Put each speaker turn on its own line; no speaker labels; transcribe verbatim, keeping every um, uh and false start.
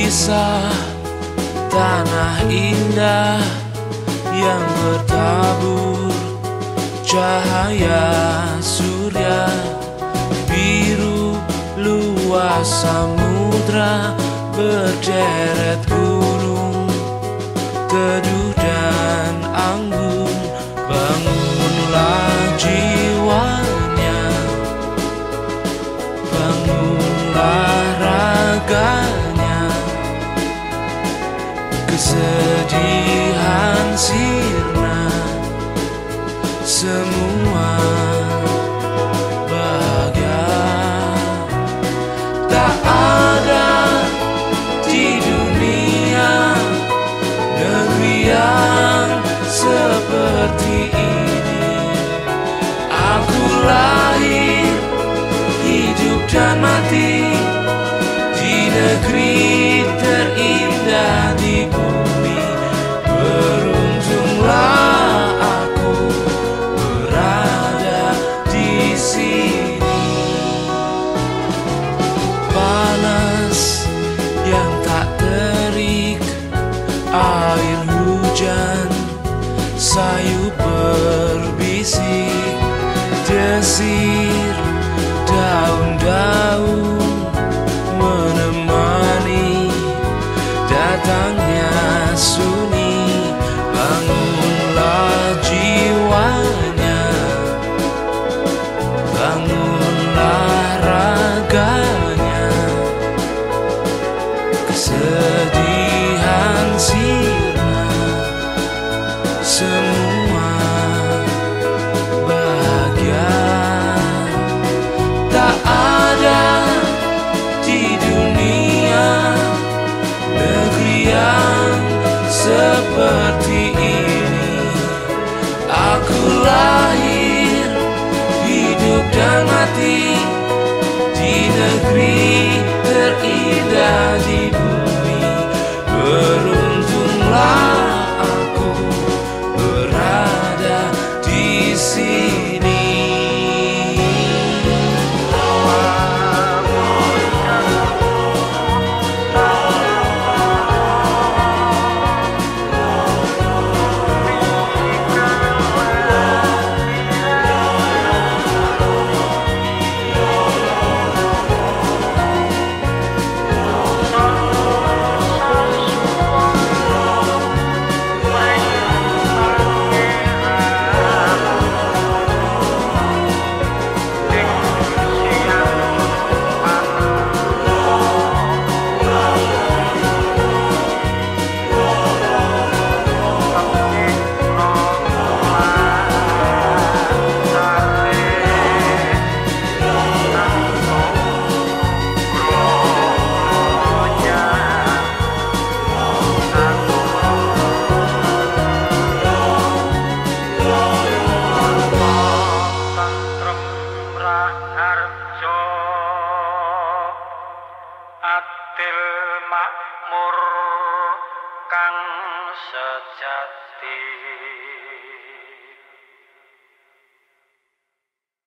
kisah tanah indah yang bertabur cahaya surya, biru luas samudra, berderet gunung, teduh dan anggun. Bangunlah jiwanya, bangunlah raganya, kesedihan sirna, semua bahagia. Tak ada di dunia negeri yang seperti ini. Aku lahir, hidup dan mati di negeri terindah di bumi. Beruntunglah aku berada di sini. Panas yang tak terik, air hujan sayu berbisik, desir daun-daun menemani datangnya sunyi. Bangunlah jiwanya, bangunlah raganya, kesedihan sirna, semua bahagia. Tak ada di dunia negeri yang seperti ini. Aku lahir, hidup dan mati di negeri terindah di bumi. Beruntunglah aku berada di sini.
Adil makmur kang sejati.